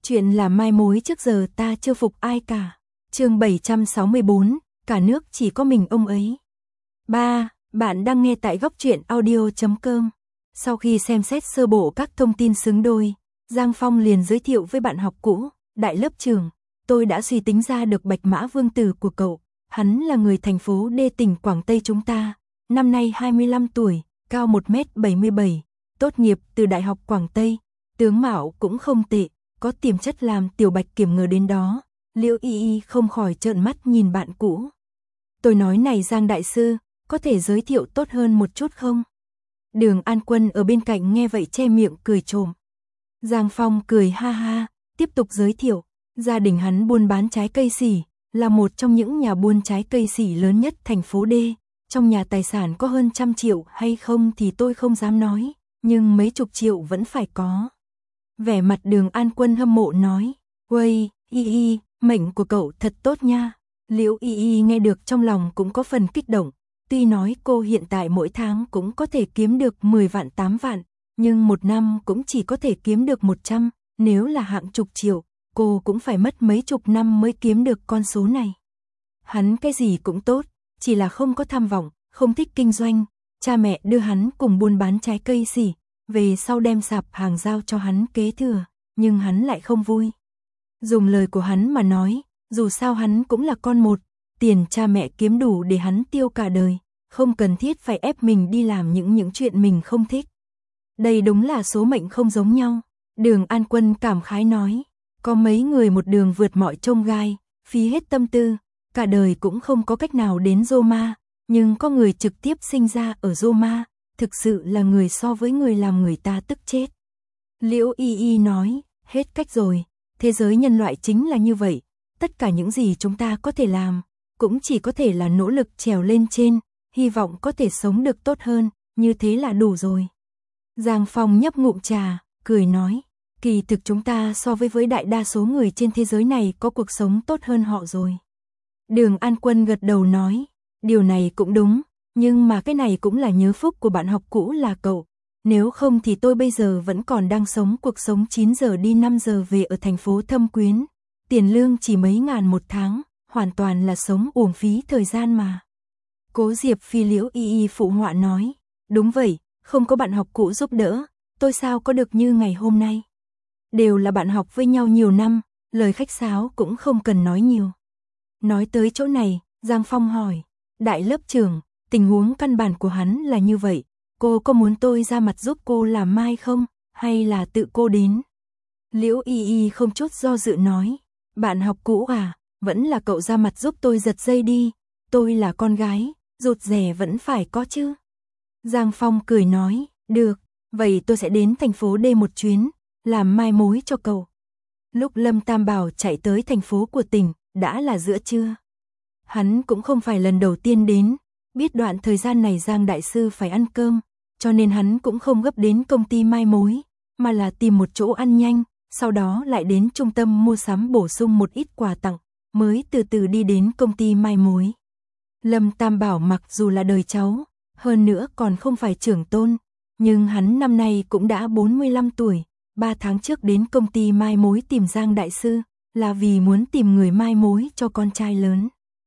Chuyện là mai mối trước giờ ta chưa phục ai cả. Chương 764, cả nước chỉ có mình ông ấy. 3. Bạn đang nghe tại góc truyện audio.com. Sau khi xem xét sơ bộ các thông tin xứng đôi, Giang Phong liền giới thiệu với bạn học cũ, Đại lớp trưởng, tôi đã suy tính ra được Bạch Mã Vương tử của cậu. Hắn là người thành phố D tỉnh Quảng Tây chúng ta, năm nay 25 tuổi, cao 1m77, tốt nghiệp từ Đại học Quảng Tây, tướng mạo cũng không tệ, có tiềm chất làm Tiểu Bạch Kiểm ngờ đến đó. Liễu Y Y không khỏi trợn mắt nhìn bạn cũ. Tôi nói này Giang đại sư, có thể giới thiệu tốt hơn một chút không? Đường An Quân ở bên cạnh nghe vậy che miệng cười trộm. Giang Phong cười ha ha, tiếp tục giới thiệu, gia đình hắn buôn bán trái cây sỉ, là một trong những nhà buôn trái cây sỉ lớn nhất thành phố D. Trong nhà tài sản có hơn 100 triệu hay không thì tôi không dám nói, nhưng mấy chục triệu vẫn phải có. Vẻ mặt Đường An Quân hâm mộ nói, uầy, Y Y, mệnh của cậu thật tốt nha. Liễu Y Y nghe được trong lòng cũng có phần kích động, tuy nói cô hiện tại mỗi tháng cũng có thể kiếm được 10 vạn 8 vạn, nhưng một năm cũng chỉ có thể kiếm được 100, nếu là hạng chục triệu, cô cũng phải mất mấy chục năm mới kiếm được con số này. Hắn cái gì cũng tốt, chỉ là không có tham vọng, không thích kinh doanh, cha mẹ đưa hắn cùng buôn bán trái cây sỉ, về sau đem sạp hàng giao cho hắn kế thừa, nhưng hắn lại không vui. Dùng lời của hắn mà nói, dù sao hắn cũng là con một, tiền cha mẹ kiếm đủ để hắn tiêu cả đời, không cần thiết phải ép mình đi làm những chuyện mình không thích. Đây đúng là số mệnh không giống nhau. Đường An Quân cảm khái nói, có mấy người một đường vượt mọi chông gai, phí hết tâm tư, cả đời cũng không có cách nào đến Roma, nhưng có người trực tiếp sinh ra ở Roma, thực sự là người so với người làm người ta tức chết. Liễu Y Y nói, hết cách rồi, thế giới nhân loại chính là như vậy, tất cả những gì chúng ta có thể làm, cũng chỉ có thể là nỗ lực trèo lên trên, hy vọng có thể sống được tốt hơn, như thế là đủ rồi. Giang Phong nhấp ngụm trà, cười nói, kỳ thực chúng ta so với đại đa số người trên thế giới này có cuộc sống tốt hơn họ rồi. Đường An Quân gật đầu nói, điều này cũng đúng, nhưng mà cái này cũng là nhớ phúc của bạn học cũ là cậu, nếu không thì tôi bây giờ vẫn còn đang sống cuộc sống 9 giờ đi 5 giờ về ở thành phố Thâm Quyến, tiền lương chỉ mấy ngàn một tháng, hoàn toàn là sống uổng phí thời gian mà. Cố Diệp Phi Liễu Y Y phụ họa nói, đúng vậy, không có bạn học cũ giúp đỡ, tôi sao có được như ngày hôm nay. Đều là bạn học với nhau nhiều năm, lời khách sáo cũng không cần nói nhiều. Nói tới chỗ này, Giang Phong hỏi, Đại lớp trưởng, tình huống căn bản của hắn là như vậy, cô có muốn tôi ra mặt giúp cô làm mai không, hay là tự cô đến? Liễu Y Y không chút do dự nói, bạn học cũ à, vẫn là cậu ra mặt giúp tôi giật dây đi, tôi là con gái, rụt rè vẫn phải có chứ. Giang Phong cười nói, được, vậy tôi sẽ đến thành phố D một chuyến, làm mai mối cho cậu. Lúc Lâm Tam Bảo chạy tới thành phố của tỉnh, đã là giữa trưa. Hắn cũng không phải lần đầu tiên đến, biết đoạn thời gian này Giang đại sư phải ăn cơm, cho nên hắn cũng không gấp đến công ty mai mối, mà là tìm một chỗ ăn nhanh, sau đó lại đến trung tâm mua sắm bổ sung một ít quà tặng, mới từ từ đi đến công ty mai mối. Lâm Tam Bảo mặc dù là đời cháu, hơn nữa còn không phải trưởng tôn, nhưng hắn năm nay cũng đã 45 tuổi, 3 tháng trước đến công ty mai mối tìm Giang đại sư, là vì muốn tìm người mai mối cho con trai lớn.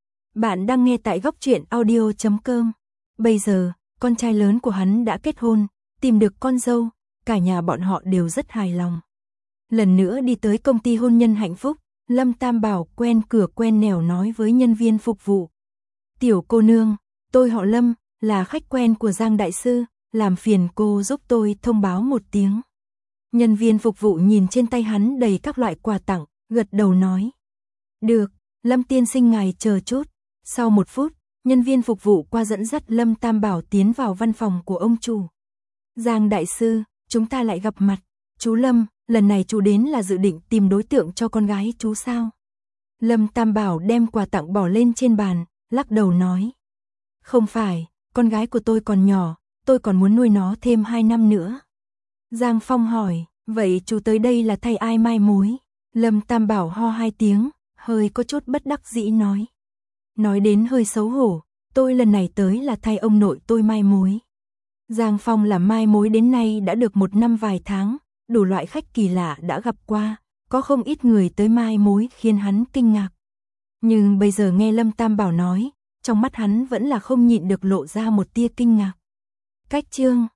Bạn đang nghe tại góc truyện audio.com. Bây giờ, con trai lớn của hắn đã kết hôn, tìm được con dâu, cả nhà bọn họ đều rất hài lòng. Lần nữa đi tới công ty hôn nhân hạnh phúc, Lâm Tam Bảo quen cửa quen nẻo nói với nhân viên phục vụ. Tiểu cô nương, tôi họ Lâm, là khách quen của Giang đại sư, làm phiền cô giúp tôi thông báo một tiếng. Nhân viên phục vụ nhìn trên tay hắn đầy các loại quà tặng, gật đầu nói. Được, Lâm tiên sinh ngài chờ chút. Sau 1 phút, nhân viên phục vụ qua dẫn dắt Lâm Tam Bảo tiến vào văn phòng của ông chủ. Giang đại sư, chúng ta lại gặp mặt. Chú Lâm, lần này chú đến là dự định tìm đối tượng cho con gái chú sao? Lâm Tam Bảo đem quà tặng bỏ lên trên bàn, lắc đầu nói. Không phải, con gái của tôi còn nhỏ, tôi còn muốn nuôi nó thêm 2 năm nữa. Giang Phong hỏi, vậy chú tới đây là thay ai mai mối? Lâm Tam Bảo ho 2 tiếng, hơi có chút bất đắc dĩ nói. Nói đến hơi xấu hổ, tôi lần này tới là thay ông nội tôi mai mối. Giang Phong làm mai mối đến nay đã được 1 năm vài tháng, đủ loại khách kỳ lạ đã gặp qua, có không ít người tới mai mối khiến hắn kinh ngạc. Nhưng bây giờ nghe Lâm Tam Bảo nói, trong mắt hắn vẫn là không nhịn được lộ ra một tia kinh ngạc. Cách chương